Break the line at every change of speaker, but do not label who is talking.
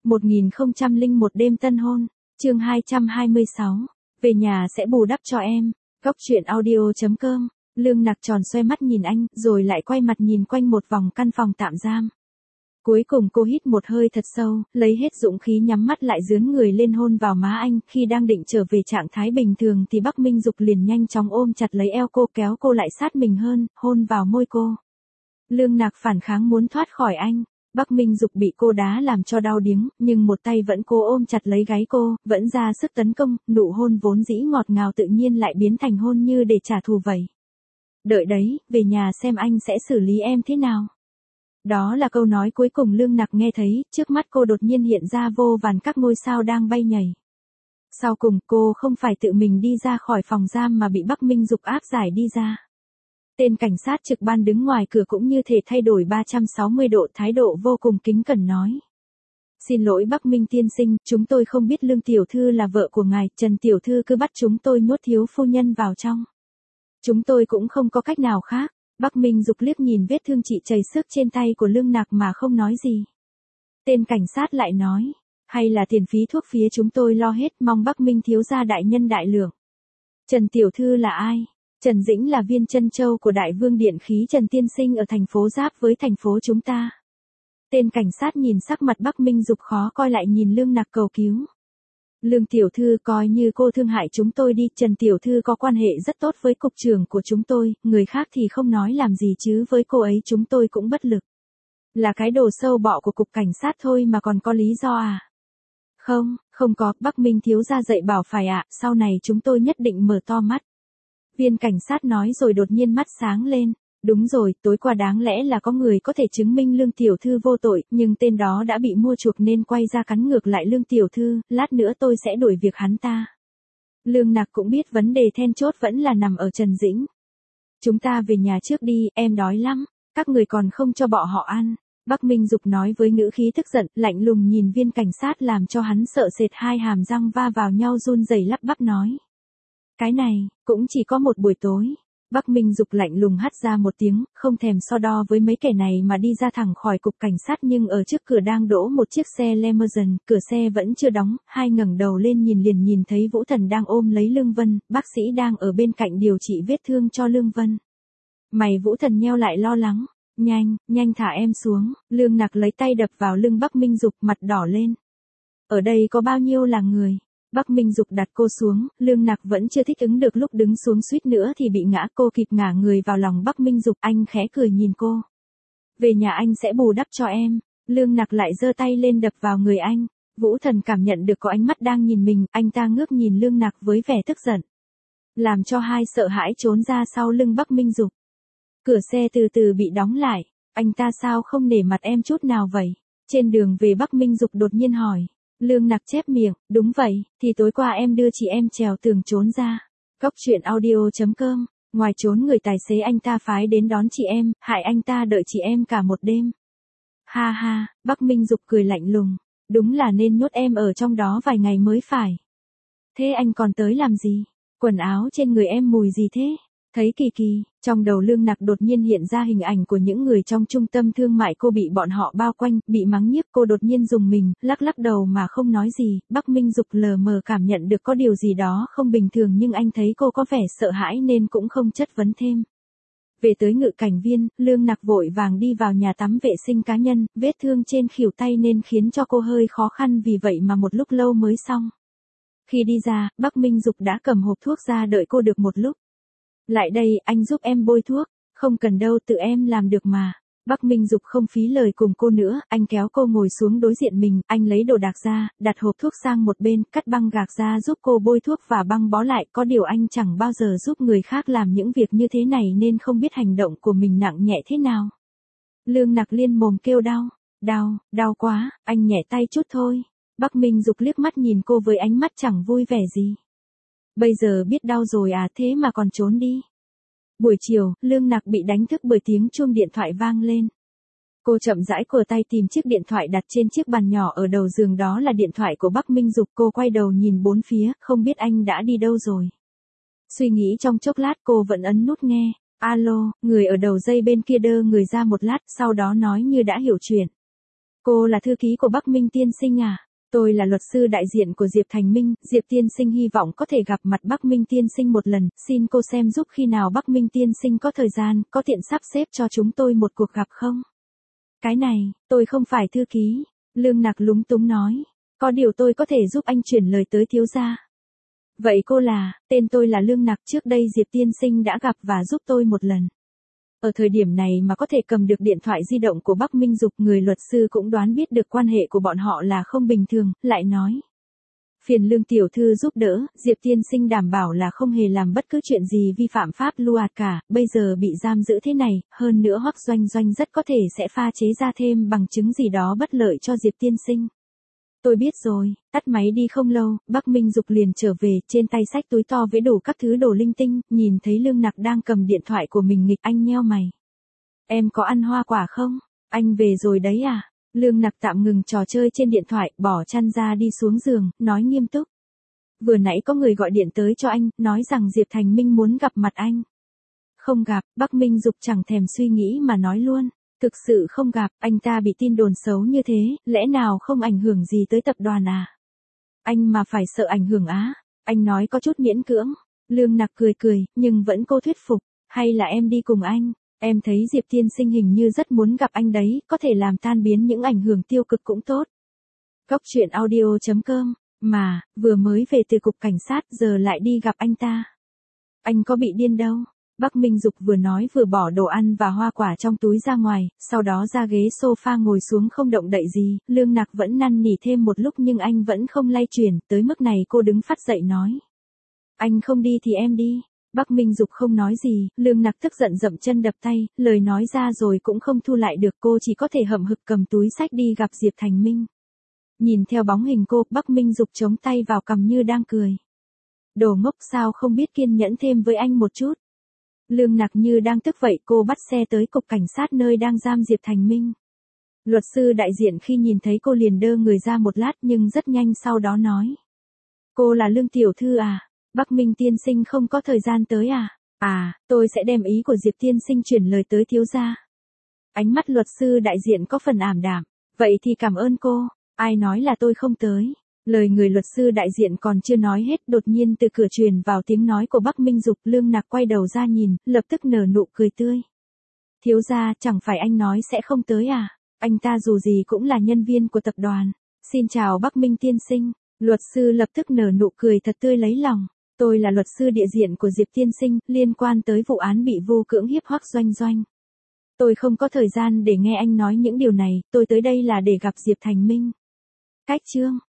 1001 đêm tân hôn, chương 226, về nhà sẽ bù đắp cho em. Góc truyện audio.com, Lương Nặc tròn xoe mắt nhìn anh, rồi lại quay mặt nhìn quanh một vòng căn phòng tạm giam. Cuối cùng cô hít một hơi thật sâu, lấy hết dũng khí nhắm mắt lại dướn người lên hôn vào má anh. Khi đang định trở về trạng thái bình thường thì Bắc Minh Dục liền nhanh chóng ôm chặt lấy eo cô, kéo cô lại sát mình hơn, hôn vào môi cô. Lương Nặc phản kháng muốn thoát khỏi anh. Bắc Minh Dục bị cô đá làm cho đau điếng, nhưng một tay vẫn cố ôm chặt lấy gáy cô, vẫn ra sức tấn công. Nụ hôn vốn dĩ ngọt ngào tự nhiên lại biến thành hôn như để trả thù vậy. Đợi đấy, về nhà xem anh sẽ xử lý em thế nào. Đó là câu nói cuối cùng Lương Nặc nghe thấy. Trước mắt cô đột nhiên hiện ra vô vàn các ngôi sao đang bay nhảy. Sau cùng cô không phải tự mình đi ra khỏi phòng giam mà bị Bắc Minh Dục áp giải đi ra. Tên cảnh sát trực ban đứng ngoài cửa cũng như thể thay đổi 360 độ, thái độ vô cùng kính cẩn nói. Xin lỗi Bắc Minh tiên sinh, chúng tôi không biết Lương tiểu thư là vợ của ngài, Trần tiểu thư cứ bắt chúng tôi nhốt thiếu phu nhân vào trong. Chúng tôi cũng không có cách nào khác. Bắc Minh Dục liếc nhìn vết thương chị chảy xước trên tay của Lương Nặc mà không nói gì. Tên cảnh sát lại nói, hay là tiền phí thuốc phía chúng tôi lo hết, mong Bắc Minh thiếu gia đại nhân đại lượng. Trần tiểu thư là ai? Trần Dĩnh là viên chân châu của Đại Vương Điện Khí Trần tiên sinh ở thành phố giáp với thành phố chúng ta. Tên cảnh sát nhìn sắc mặt Bắc Minh Dục khó coi lại nhìn Lương Nặc cầu cứu. Lương tiểu thư, coi như cô thương hại chúng tôi đi, Trần tiểu thư có quan hệ rất tốt với cục trưởng của chúng tôi, người khác thì không nói làm gì chứ với cô ấy chúng tôi cũng bất lực. Là cái đồ sâu bọ của cục cảnh sát thôi mà còn có lý do à? Không có, Bắc Minh thiếu gia dạy bảo phải ạ, sau này chúng tôi nhất định mở to mắt. Viên cảnh sát nói rồi đột nhiên mắt sáng lên. Đúng rồi, tối qua đáng lẽ là có người có thể chứng minh Lương tiểu thư vô tội, nhưng tên đó đã bị mua chuộc nên quay ra cắn ngược lại Lương tiểu thư, lát nữa tôi sẽ đuổi việc hắn ta. Lương Nặc cũng biết vấn đề then chốt vẫn là nằm ở Trần Dĩnh. Chúng ta về nhà trước đi, em đói lắm, các người còn không cho bọn họ ăn. Bắc Minh Dục nói với ngữ khí tức giận, lạnh lùng nhìn viên cảnh sát làm cho hắn sợ sệt, hai hàm răng va vào nhau run rẩy lắp bắp nói. Cái này, cũng chỉ có một buổi tối. Bắc Minh Dục lạnh lùng hắt ra một tiếng, không thèm so đo với mấy kẻ này mà đi ra thẳng khỏi cục cảnh sát, nhưng ở trước cửa đang đỗ một chiếc xe limousine, cửa xe vẫn chưa đóng, hai ngẩng đầu lên liền nhìn thấy Vũ Thần đang ôm lấy Lương Vân, bác sĩ đang ở bên cạnh điều trị vết thương cho Lương Vân. Mày Vũ Thần nheo lại lo lắng, nhanh thả em xuống. Lương Nặc lấy tay đập vào lưng Bắc Minh Dục, mặt đỏ lên. Ở đây có bao nhiêu là người? Bắc Minh Dục đặt cô xuống, Lương Nặc vẫn chưa thích ứng được, lúc đứng xuống suýt nữa thì bị ngã, cô kịp ngả người vào lòng Bắc Minh Dục, anh khẽ cười nhìn cô. Về nhà anh sẽ bù đắp cho em. Lương Nặc lại giơ tay lên đập vào người anh. Vũ Thần cảm nhận được có ánh mắt đang nhìn mình, anh ta ngước nhìn Lương Nặc với vẻ tức giận. Làm cho hai sợ hãi trốn ra sau lưng Bắc Minh Dục. Cửa xe từ từ bị đóng lại, anh ta sao không nể mặt em chút nào vậy? Trên đường về Bắc Minh Dục đột nhiên hỏi. Lương Nặc chép miệng, đúng vậy, thì tối qua em đưa chị em trèo tường trốn ra. Góc truyện audio.com, ngoài trốn người tài xế anh ta phái đến đón chị em, hại anh ta đợi chị em cả một đêm. Ha ha, Bắc Minh Dục cười lạnh lùng, đúng là nên nhốt em ở trong đó vài ngày mới phải. Thế anh còn tới làm gì? Quần áo trên người em mùi gì thế? Thấy kỳ, trong đầu Lương Nặc đột nhiên hiện ra hình ảnh của những người trong trung tâm thương mại, cô bị bọn họ bao quanh, bị mắng nhiếc, cô đột nhiên rùng mình, lắc đầu mà không nói gì. Bắc Minh Dục lờ mờ cảm nhận được có điều gì đó không bình thường, nhưng anh thấy cô có vẻ sợ hãi nên cũng không chất vấn thêm. Về tới Ngự Cảnh Viên, Lương Nặc vội vàng đi vào nhà tắm vệ sinh cá nhân, vết thương trên khuỷu tay nên khiến cho cô hơi khó khăn, vì vậy mà một lúc lâu mới xong. Khi đi ra, Bắc Minh Dục đã cầm hộp thuốc ra đợi cô được một lúc. Lại đây, anh giúp em bôi thuốc. Không cần đâu, tự em làm được mà. Bắc Minh Dục không phí lời cùng cô nữa, anh kéo cô ngồi xuống đối diện mình, anh lấy đồ đạc ra, đặt hộp thuốc sang một bên, cắt băng gạc ra giúp cô bôi thuốc và băng bó lại. Có điều anh chẳng bao giờ giúp người khác làm những việc như thế này nên không biết hành động của mình nặng nhẹ thế nào. Lương Nặc liên mồm kêu đau quá, anh nhẹ tay chút thôi. Bắc Minh Dục liếc mắt nhìn cô với ánh mắt chẳng vui vẻ gì. Bây giờ biết đau rồi à, thế mà còn trốn đi. Buổi chiều, Lương Nặc bị đánh thức bởi tiếng chuông điện thoại vang lên. Cô chậm rãi cùa tay tìm chiếc điện thoại đặt trên chiếc bàn nhỏ ở đầu giường, đó là điện thoại của Bắc Minh Dục. Cô quay đầu nhìn bốn phía, không biết anh đã đi đâu rồi. Suy nghĩ trong chốc lát cô vẫn ấn nút nghe. Alo, người ở đầu dây bên kia đơ người ra một lát, sau đó nói như đã hiểu chuyện. Cô là thư ký của Bắc Minh tiên sinh à? Tôi là luật sư đại diện của Diệp Thành Minh, Diệp tiên sinh hy vọng có thể gặp mặt Bắc Minh tiên sinh một lần, xin cô xem giúp khi nào Bắc Minh tiên sinh có thời gian, có tiện sắp xếp cho chúng tôi một cuộc gặp không? Cái này, tôi không phải thư ký, Lương Nặc lúng túng nói. Có điều tôi có thể giúp anh chuyển lời tới thiếu gia. Vậy cô là, tên tôi là Lương Nặc, trước đây Diệp tiên sinh đã gặp và giúp tôi một lần. Ở thời điểm này mà có thể cầm được điện thoại di động của Bắc Minh Dục, người luật sư cũng đoán biết được quan hệ của bọn họ là không bình thường, lại nói. Phiền Lương tiểu thư giúp đỡ, Diệp tiên sinh đảm bảo là không hề làm bất cứ chuyện gì vi phạm pháp luật cả, bây giờ bị giam giữ thế này, hơn nữa Hoắc Doanh Doanh rất có thể sẽ pha chế ra thêm bằng chứng gì đó bất lợi cho Diệp tiên sinh. Tôi biết rồi, tắt máy đi không lâu, Bắc Minh Dục liền trở về, trên tay xách túi to với đủ các thứ đồ linh tinh, nhìn thấy Lương Nặc đang cầm điện thoại của mình nghịch, anh nheo mày. Em có ăn hoa quả không? Anh về rồi đấy à? Lương Nặc tạm ngừng trò chơi trên điện thoại, bỏ chăn ra đi xuống giường, nói nghiêm túc. Vừa nãy có người gọi điện tới cho anh, nói rằng Diệp Thành Minh muốn gặp mặt anh. Không gặp, Bắc Minh Dục chẳng thèm suy nghĩ mà nói luôn. Thực sự không gặp, anh ta bị tin đồn xấu như thế, lẽ nào không ảnh hưởng gì tới tập đoàn à? Anh mà phải sợ ảnh hưởng á? Anh nói có chút miễn cưỡng. Lương Nặc cười cười, nhưng vẫn cố thuyết phục. Hay là em đi cùng anh? Em thấy Diệp tiên sinh hình như rất muốn gặp anh đấy, có thể làm tan biến những ảnh hưởng tiêu cực cũng tốt. Góc truyện audio.com, mà, vừa mới về từ cục cảnh sát giờ lại đi gặp anh ta. Anh có bị điên đâu. Bắc Minh Dục vừa nói vừa bỏ đồ ăn và hoa quả trong túi ra ngoài, sau đó ra ghế sofa ngồi xuống không động đậy gì, Lương Nặc vẫn năn nỉ thêm một lúc nhưng anh vẫn không lay chuyển, tới mức này cô đứng phắt dậy nói. Anh không đi thì em đi. Bắc Minh Dục không nói gì, Lương Nặc tức giận dậm chân đập tay, lời nói ra rồi cũng không thu lại được, cô chỉ có thể hậm hực cầm túi xách đi gặp Diệp Thành Minh. Nhìn theo bóng hình cô, Bắc Minh Dục chống tay vào cằm như đang cười. Đồ ngốc, sao không biết kiên nhẫn thêm với anh một chút. Lương Nặc như đang tức vậy, cô bắt xe tới cục cảnh sát nơi đang giam Diệp Thành Minh. Luật sư đại diện khi nhìn thấy cô liền đơ người ra một lát nhưng rất nhanh sau đó nói. Cô là Lương tiểu thư à? Bắc Minh tiên sinh không có thời gian tới à? À, tôi sẽ đem ý của Diệp tiên sinh chuyển lời tới thiếu gia. Ánh mắt luật sư đại diện có phần ảm đạm. Vậy thì cảm ơn cô, ai nói là tôi không tới. Lời người luật sư đại diện còn chưa nói hết, đột nhiên từ cửa truyền vào tiếng nói của Bắc Minh Dục. Lương Nặc quay đầu ra nhìn, lập tức nở nụ cười tươi. Thiếu gia, chẳng phải anh nói sẽ không tới à? Anh ta dù gì cũng là nhân viên của tập đoàn. Xin chào Bắc Minh tiên sinh. Luật sư lập tức nở nụ cười thật tươi lấy lòng. Tôi là luật sư địa diện của Diệp tiên sinh, liên quan tới vụ án bị vu cưỡng hiếp Hoắc Doanh Doanh. Tôi không có thời gian để nghe anh nói những điều này, tôi tới đây là để gặp Diệp Thành Minh. Cách chương